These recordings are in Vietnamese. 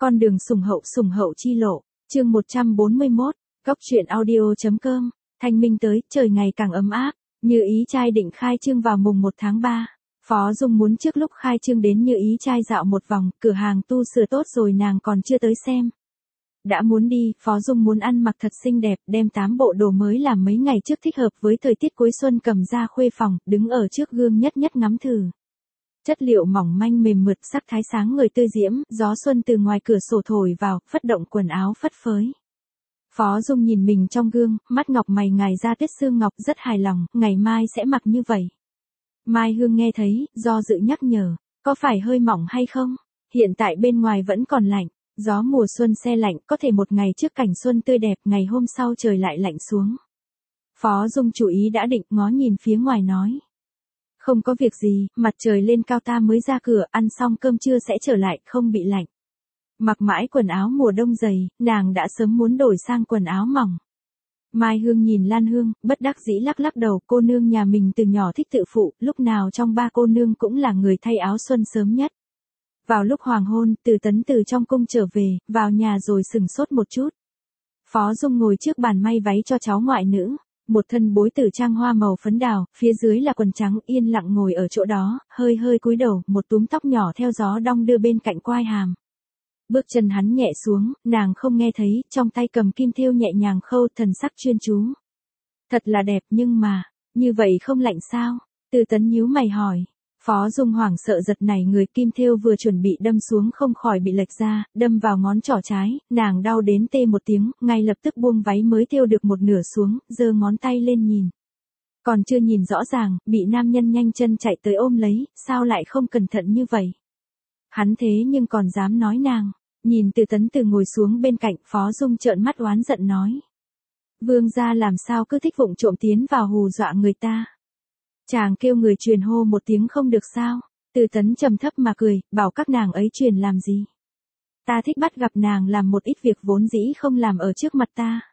Con đường sủng hậu chi lộ, chương 141, góc truyện audio.com, thanh minh tới, trời ngày càng ấm áp, Như Ý trai định khai trương vào mùng 1 tháng 3. Phó Dung muốn trước lúc khai trương đến Như Ý trai dạo một vòng, cửa hàng tu sửa tốt rồi nàng còn chưa tới xem. Đã muốn đi, Phó Dung muốn ăn mặc thật xinh đẹp, đem 8 bộ đồ mới làm mấy ngày trước thích hợp với thời tiết cuối xuân cầm ra khuê phòng, đứng ở trước gương nhất ngắm thử. Chất liệu mỏng manh mềm mượt, sắc thái sáng người tươi diễm, gió xuân từ ngoài cửa sổ thổi vào, phất động quần áo phất phới. Phó Dung nhìn mình trong gương, mắt ngọc mày ngài ra tuyết xương ngọc, rất hài lòng, ngày mai sẽ mặc như vậy. Mai Hương nghe thấy, do dự nhắc nhở, có phải hơi mỏng hay không? Hiện tại bên ngoài vẫn còn lạnh, gió mùa xuân se lạnh, có thể một ngày trước cảnh xuân tươi đẹp, ngày hôm sau trời lại lạnh xuống. Phó Dung chú ý đã định, ngó nhìn phía ngoài nói. Không có việc gì, mặt trời lên cao ta mới ra cửa, ăn xong cơm trưa sẽ trở lại, không bị lạnh. Mặc mãi quần áo mùa đông dày, nàng đã sớm muốn đổi sang quần áo mỏng. Mai Hương nhìn Lan Hương, bất đắc dĩ lắc đầu, cô nương nhà mình từ nhỏ thích tự phụ, lúc nào trong ba cô nương cũng là người thay áo xuân sớm nhất. Vào lúc hoàng hôn, Từ Tấn từ trong cung trở về, vào nhà rồi sừng sốt một chút. Phó Dung ngồi trước bàn may váy cho cháu ngoại nữ. Một thân bối tử trang hoa màu phấn đào, phía dưới là quần trắng, yên lặng ngồi ở chỗ đó, hơi cúi đầu, một túm tóc nhỏ theo gió đong đưa bên cạnh quai hàm. Bước chân hắn nhẹ xuống, nàng không nghe thấy, trong tay cầm kim thêu nhẹ nhàng khâu, thần sắc chuyên chú. Thật là đẹp, nhưng mà, như vậy không lạnh sao? Từ Tấn nhíu mày hỏi. Phó Dung hoảng sợ giật nảy người, kim thêu vừa chuẩn bị đâm xuống không khỏi bị lệch ra, đâm vào ngón trỏ trái, nàng đau đến tê một tiếng, ngay lập tức buông váy mới thêu được một nửa xuống, giơ ngón tay lên nhìn. Còn chưa nhìn rõ ràng, bị nam nhân nhanh chân chạy tới ôm lấy, sao lại không cẩn thận như vậy? Hắn thế nhưng còn dám nói nàng. Nhìn Từ Tấn từ ngồi xuống bên cạnh, Phó Dung trợn mắt oán giận nói. Vương gia làm sao cứ thích vụng trộm tiến vào hù dọa người ta? Chàng kêu người truyền hô một tiếng không được sao? Từ Tấn trầm thấp mà cười, bảo các nàng ấy truyền làm gì? Ta thích bắt gặp nàng làm một ít việc vốn dĩ không làm ở trước mặt ta.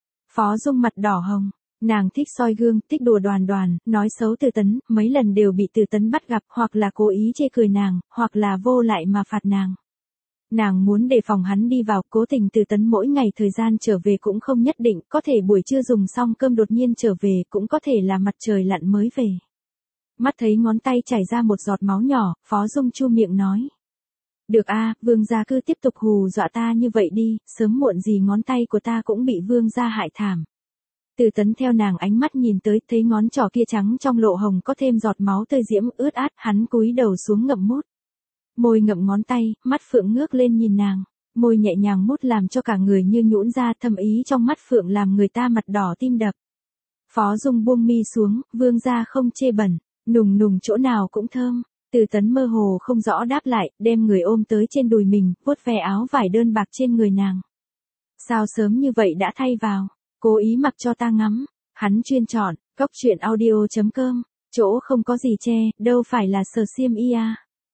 Phó Dung mặt đỏ hồng, nàng thích soi gương, thích đùa đoàn, nói xấu Từ Tấn, mấy lần đều bị Từ Tấn bắt gặp, hoặc là cố ý chê cười nàng, hoặc là vô lại mà phạt nàng. Nàng muốn đề phòng hắn đi vào, cố tình Từ Tấn mỗi ngày thời gian trở về cũng không nhất định, có thể buổi trưa dùng xong cơm đột nhiên trở về, cũng có thể là mặt trời lặn mới về. Mắt thấy ngón tay chảy ra một giọt máu nhỏ, Phó Dung chu miệng nói. Được a, vương gia cứ tiếp tục hù dọa ta như vậy đi, sớm muộn gì ngón tay của ta cũng bị vương gia hại thảm. Từ Tấn theo nàng ánh mắt nhìn tới, thấy ngón trỏ kia trắng trong lộ hồng có thêm giọt máu tươi diễm ướt át, hắn cúi đầu xuống ngậm mút. Môi ngậm ngón tay, mắt Phượng ngước lên nhìn nàng, môi nhẹ nhàng mút làm cho cả người như nhũn ra, thâm ý trong mắt Phượng làm người ta mặt đỏ tim đập. Phó Dung buông mi xuống, vương gia không chê bẩn, nùng chỗ nào cũng thơm. Từ Tấn mơ hồ không rõ đáp lại, đem người ôm tới trên đùi mình, vuốt ve áo vải đơn bạc trên người nàng. Sao sớm như vậy đã thay vào, cố ý mặc cho ta ngắm. Hắn chuyên chọn, góc truyện audio.com, chỗ không có gì che, đâu phải là sờ xiêm y à.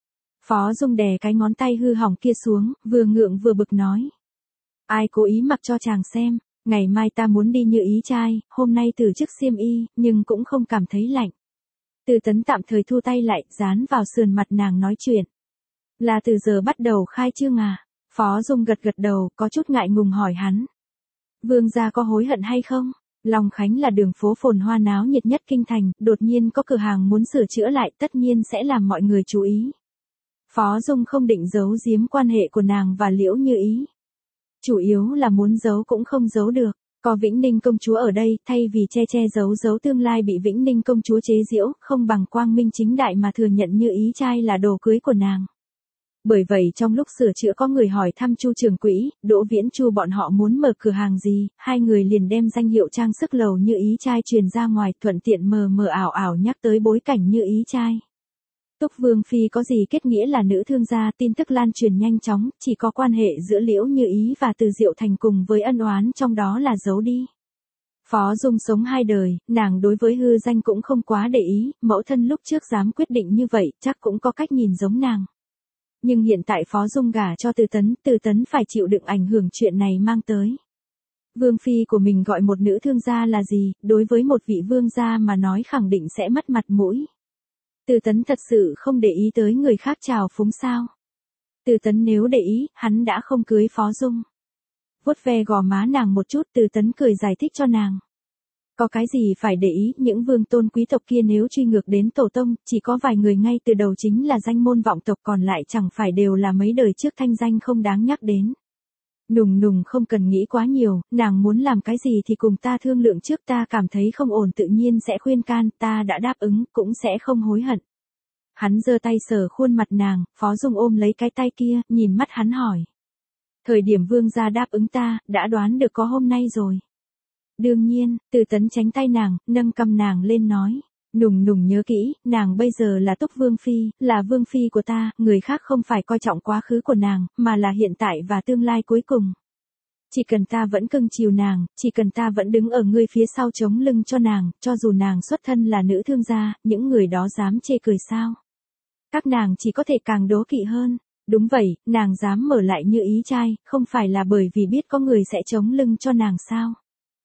Phó Dung đè cái ngón tay hư hỏng kia xuống, vừa ngượng vừa bực nói. Ai cố ý mặc cho chàng xem, ngày mai ta muốn đi Như Ý trai, hôm nay từ chức xiêm y, nhưng cũng không cảm thấy lạnh. Từ Tấn tạm thời thu tay lại, dán vào sườn mặt nàng nói chuyện. Là từ giờ bắt đầu khai trương à? Phó Dung gật đầu, có chút ngại ngùng hỏi hắn. Vương gia có hối hận hay không? Long Khánh là đường phố phồn hoa náo nhiệt nhất kinh thành, đột nhiên có cửa hàng muốn sửa chữa lại, tất nhiên sẽ làm mọi người chú ý. Phó Dung không định giấu giếm quan hệ của nàng và Liễu Như Ý. Chủ yếu là muốn giấu cũng không giấu được. Có Vĩnh Ninh công chúa ở đây, thay vì che giấu tương lai bị Vĩnh Ninh công chúa chế giễu, không bằng quang minh chính đại mà thừa nhận Như Ý trai là đồ cưới của nàng. Bởi vậy trong lúc sửa chữa có người hỏi thăm Chu Trường Quỹ, Đỗ Viễn Chu bọn họ muốn mở cửa hàng gì, hai người liền đem danh hiệu trang sức lầu Như Ý trai truyền ra ngoài, thuận tiện mờ ảo nhắc tới bối cảnh Như Ý trai. Túc Vương Phi có gì kết nghĩa là nữ thương gia, tin tức lan truyền nhanh chóng, chỉ có quan hệ giữa Liễu Như Ý và Từ Diệu Thành cùng với ân oán trong đó là giấu đi. Phó Dung sống hai đời, nàng đối với hư danh cũng không quá để ý, mẫu thân lúc trước dám quyết định như vậy, chắc cũng có cách nhìn giống nàng. Nhưng hiện tại Phó Dung gả cho Từ Tấn phải chịu đựng ảnh hưởng chuyện này mang tới. Vương Phi của mình gọi một nữ thương gia là gì, đối với một vị vương gia mà nói khẳng định sẽ mất mặt mũi. Từ Tấn thật sự không để ý tới người khác trào phúng sao? Từ Tấn nếu để ý, hắn đã không cưới Phó Dung. Vuốt ve gò má nàng một chút, Từ Tấn cười giải thích cho nàng. Có cái gì phải để ý, những vương tôn quý tộc kia nếu truy ngược đến tổ tông, chỉ có vài người ngay từ đầu chính là danh môn vọng tộc, còn lại chẳng phải đều là mấy đời trước thanh danh không đáng nhắc đến. Nùng nùng không cần nghĩ quá nhiều, nàng muốn làm cái gì thì cùng ta thương lượng trước, ta cảm thấy không ổn tự nhiên sẽ khuyên can, ta đã đáp ứng, cũng sẽ không hối hận. Hắn giơ tay sờ khuôn mặt nàng, Phó Dung ôm lấy cái tay kia, nhìn mắt hắn hỏi. Thời điểm vương gia đáp ứng ta, đã đoán được có hôm nay rồi. Đương nhiên, Từ Tấn tránh tay nàng, nâng cầm nàng lên nói. Nùng nùng nhớ kỹ, nàng bây giờ là Túc Vương Phi, là Vương Phi của ta, người khác không phải coi trọng quá khứ của nàng, mà là hiện tại và tương lai cuối cùng. Chỉ cần ta vẫn cưng chiều nàng, chỉ cần ta vẫn đứng ở ngươi phía sau chống lưng cho nàng, cho dù nàng xuất thân là nữ thương gia, những người đó dám chê cười sao? Các nàng chỉ có thể càng đố kỵ hơn. Đúng vậy, nàng dám mở lại Như Ý trai, không phải là bởi vì biết có người sẽ chống lưng cho nàng sao?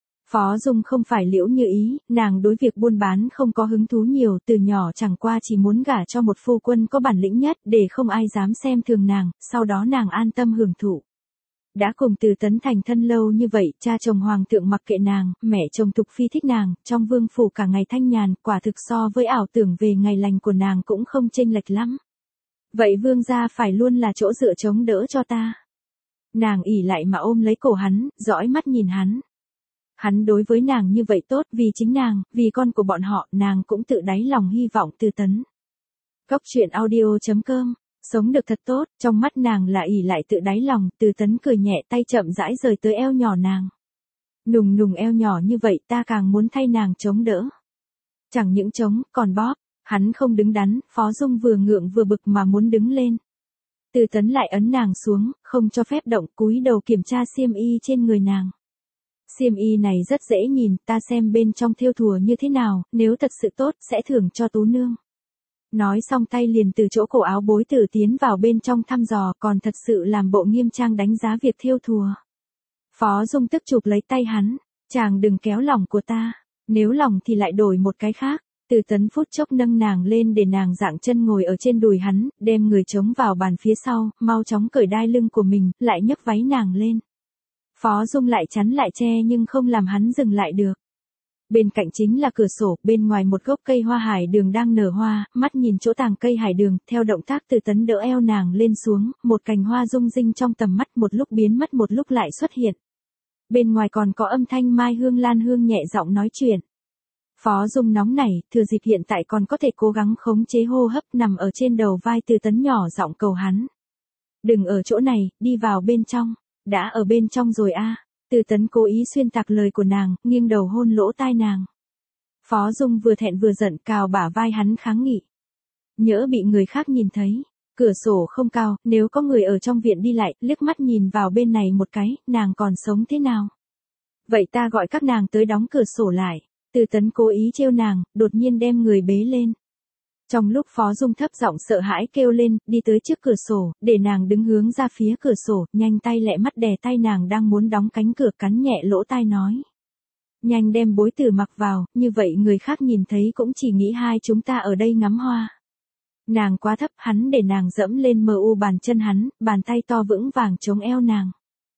Phó Dung không phải Liễu Như Ý, nàng đối việc buôn bán không có hứng thú nhiều, từ nhỏ chẳng qua chỉ muốn gả cho một phu quân có bản lĩnh nhất để không ai dám xem thường nàng, sau đó nàng an tâm hưởng thụ. Đã cùng Từ Tấn thành thân lâu như vậy, cha chồng hoàng thượng mặc kệ nàng, mẹ chồng Thục Phi thích nàng, trong vương phủ cả ngày thanh nhàn, quả thực so với ảo tưởng về ngày lành của nàng cũng không chênh lệch lắm. Vậy vương gia phải luôn là chỗ dựa chống đỡ cho ta. Nàng ỉ lại mà ôm lấy cổ hắn, dõi mắt nhìn hắn. Hắn đối với nàng như vậy tốt, vì chính nàng, vì con của bọn họ, nàng cũng tự đáy lòng hy vọng Từ Tấn. Cóc truyện audio.com, sống được thật tốt, trong mắt nàng là ỉ lại tự đáy lòng, Từ Tấn cười nhẹ, tay chậm rãi rời tới eo nhỏ nàng. Nùng nùng eo nhỏ như vậy, ta càng muốn thay nàng chống đỡ. Chẳng những chống, còn bóp. Hắn không đứng đắn, Phó Dung vừa ngượng vừa bực mà muốn đứng lên. Từ Tấn lại ấn nàng xuống, không cho phép động, cúi đầu kiểm tra xiêm y trên người nàng. Xiêm y này rất dễ nhìn, ta xem bên trong thêu thùa như thế nào, nếu thật sự tốt, sẽ thưởng cho tú nương. Nói xong tay liền từ chỗ cổ áo bối tử tiến vào bên trong thăm dò, còn thật sự làm bộ nghiêm trang đánh giá việc thêu thùa. Phó Dung tức chụp lấy tay hắn, chàng đừng kéo lòng của ta, nếu lòng thì lại đổi một cái khác. Từ Tấn phút chốc nâng nàng lên để nàng dạng chân ngồi ở trên đùi hắn, đem người chống vào bàn phía sau, mau chóng cởi đai lưng của mình, lại nhấc váy nàng lên. Phó Dung lại chắn lại che nhưng không làm hắn dừng lại được. Bên cạnh chính là cửa sổ, bên ngoài một gốc cây hoa hải đường đang nở hoa, mắt nhìn chỗ tàng cây hải đường, theo động tác Từ Tấn đỡ eo nàng lên xuống, một cành hoa rung rinh trong tầm mắt, một lúc biến mất một lúc lại xuất hiện. Bên ngoài còn có âm thanh Mai Hương Lan Hương nhẹ giọng nói chuyện. Phó Dung nóng nảy, thừa dịp hiện tại còn có thể cố gắng khống chế hô hấp, nằm ở trên đầu vai Từ Tấn nhỏ giọng cầu hắn. Đừng ở chỗ này, đi vào bên trong. Đã ở bên trong rồi a. Từ Tấn cố ý xuyên tạc lời của nàng, nghiêng đầu hôn lỗ tai nàng. Phó Dung vừa thẹn vừa giận, cào bả vai hắn kháng nghị. Nhỡ bị người khác nhìn thấy. Cửa sổ không cao, nếu có người ở trong viện đi lại, liếc mắt nhìn vào bên này một cái, nàng còn sống thế nào? Vậy ta gọi các nàng tới đóng cửa sổ lại. Từ Tấn cố ý trêu nàng, đột nhiên đem người bế lên. Trong lúc Phó Dung thấp giọng sợ hãi kêu lên, đi tới trước cửa sổ, để nàng đứng hướng ra phía cửa sổ, nhanh tay lẹ mắt đè tay nàng đang muốn đóng cánh cửa, cắn nhẹ lỗ tai nói. Nhanh đem bối tử mặc vào, như vậy người khác nhìn thấy cũng chỉ nghĩ hai chúng ta ở đây ngắm hoa. Nàng quá thấp, hắn để nàng dẫm lên mờ u bàn chân hắn, bàn tay to vững vàng chống eo nàng.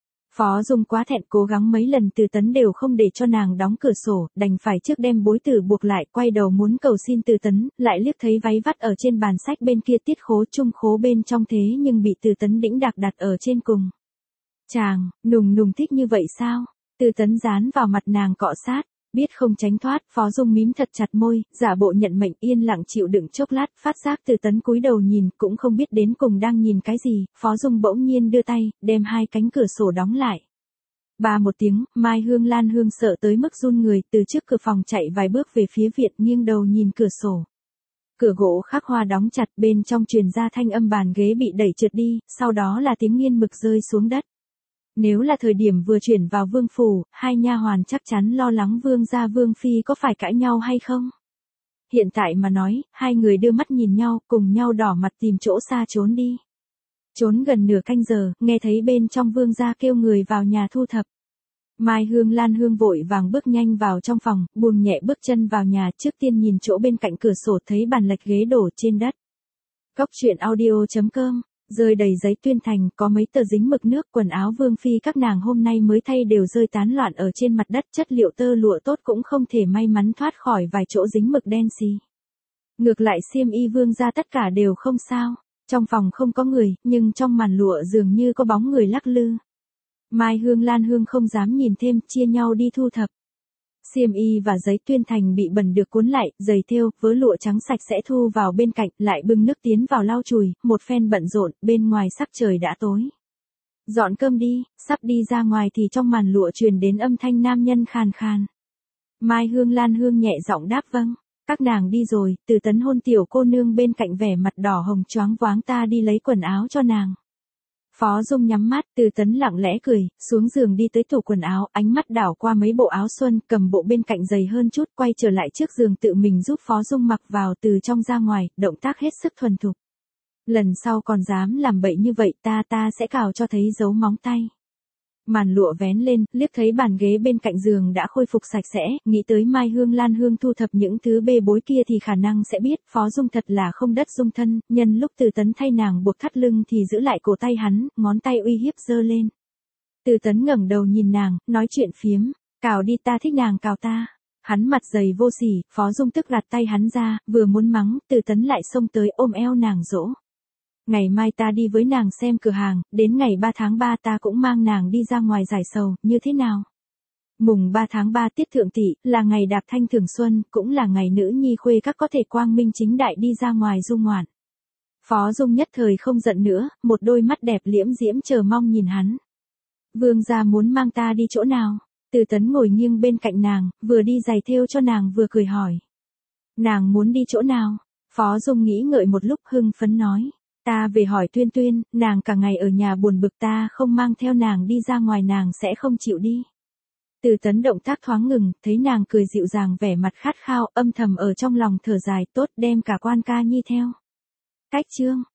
Phó Dung quá thẹn, cố gắng mấy lần Từ Tấn đều không để cho nàng đóng cửa sổ, đành phải trước đem bối tử buộc lại, quay đầu muốn cầu xin Từ Tấn, lại liếc thấy váy vắt ở trên bàn sách bên kia, tiết khố trung khố bên trong thế nhưng bị Từ Tấn đĩnh đạc đặt ở trên cùng. Chàng, nùng nùng thích như vậy sao? Từ Tấn dán vào mặt nàng cọ sát. Biết không tránh thoát, Phó Dung mím thật chặt môi, giả bộ nhận mệnh, yên lặng chịu đựng chốc lát, phát giác Từ Tấn cúi đầu nhìn, cũng không biết đến cùng đang nhìn cái gì, Phó Dung bỗng nhiên đưa tay, đem hai cánh cửa sổ đóng lại. Ba một tiếng, Mai Hương Lan Hương sợ tới mức run người, từ trước cửa phòng chạy vài bước về phía viện, nghiêng đầu nhìn cửa sổ. Cửa gỗ khắc hoa đóng chặt, bên trong truyền ra thanh âm bàn ghế bị đẩy trượt đi, sau đó là tiếng nghiên mực rơi xuống đất. Nếu là thời điểm vừa chuyển vào vương phủ, hai nha hoàn chắc chắn lo lắng vương gia vương phi có phải cãi nhau hay không. Hiện tại mà nói, hai người đưa mắt nhìn nhau, cùng nhau đỏ mặt tìm chỗ xa trốn đi. Trốn gần nửa canh giờ, nghe thấy bên trong vương gia kêu người vào nhà thu thập. Mai Hương Lan Hương vội vàng bước nhanh vào trong phòng, buông nhẹ bước chân vào nhà, trước tiên nhìn chỗ bên cạnh cửa sổ thấy bàn lệch ghế đổ trên đất. Cóc truyện audio.com rơi đầy giấy tuyên thành, có mấy tờ dính mực nước, quần áo vương phi các nàng hôm nay mới thay đều rơi tán loạn ở trên mặt đất, chất liệu tơ lụa tốt cũng không thể may mắn thoát khỏi vài chỗ dính mực đen xì. Ngược lại xiêm y vương gia tất cả đều không sao, trong phòng không có người, nhưng trong màn lụa dường như có bóng người lắc lư. Mai Hương Lan Hương không dám nhìn thêm, chia nhau đi thu thập. Xiêm y và giấy tuyên thành bị bẩn được cuốn lại, giày thêu, vớ lụa trắng sạch sẽ thu vào bên cạnh, lại bưng nước tiến vào lau chùi, một phen bận rộn, bên ngoài sắc trời đã tối. Dọn cơm đi, sắp đi ra ngoài thì trong màn lụa truyền đến âm thanh nam nhân khàn khàn. Mai Hương Lan Hương nhẹ giọng đáp vâng. Các nàng đi rồi, Từ Tấn hôn tiểu cô nương bên cạnh vẻ mặt đỏ hồng choáng váng, ta đi lấy quần áo cho nàng. Phó Dung nhắm mắt, Từ Tấn lặng lẽ cười, xuống giường đi tới tủ quần áo, ánh mắt đảo qua mấy bộ áo xuân, cầm bộ bên cạnh dày hơn chút, quay trở lại trước giường tự mình giúp Phó Dung mặc vào từ trong ra ngoài, động tác hết sức thuần thục. Lần sau còn dám làm bậy như vậy ta sẽ cào cho thấy dấu móng tay. Màn lụa vén lên, liếc thấy bàn ghế bên cạnh giường đã khôi phục sạch sẽ, nghĩ tới Mai Hương Lan Hương thu thập những thứ bê bối kia thì khả năng sẽ biết, Phó Dung thật là không đất dung thân, nhân lúc Từ Tấn thay nàng buộc thắt lưng thì giữ lại cổ tay hắn, ngón tay uy hiếp giơ lên. Từ Tấn ngẩng đầu nhìn nàng, nói chuyện phiếm, cào đi, ta thích nàng cào ta. Hắn mặt dày vô sỉ, Phó Dung tức gạt tay hắn ra, vừa muốn mắng, Từ Tấn lại xông tới ôm eo nàng dỗ. Ngày mai ta đi với nàng xem cửa hàng, đến ngày 3 tháng 3 ta cũng mang nàng đi ra ngoài giải sầu, như thế nào? Mùng 3 tháng 3 tiết thượng tỷ, là ngày đạp thanh thường xuân, cũng là ngày nữ nhi khuê các có thể quang minh chính đại đi ra ngoài du ngoạn. Phó Dung nhất thời không giận nữa, một đôi mắt đẹp liễm diễm chờ mong nhìn hắn. Vương gia muốn mang ta đi chỗ nào? Từ Tấn ngồi nghiêng bên cạnh nàng, vừa đi giày thêu cho nàng vừa cười hỏi. Nàng muốn đi chỗ nào? Phó Dung nghĩ ngợi một lúc hưng phấn nói. Ta về hỏi Tuyên Tuyên, nàng cả ngày ở nhà buồn bực, ta không mang theo nàng đi ra ngoài nàng sẽ không chịu đi. Từ Tấn động tác thoáng ngừng, thấy nàng cười dịu dàng vẻ mặt khát khao, âm thầm ở trong lòng thở dài, tốt đem cả Quan Ca Nhi theo. Cách chương.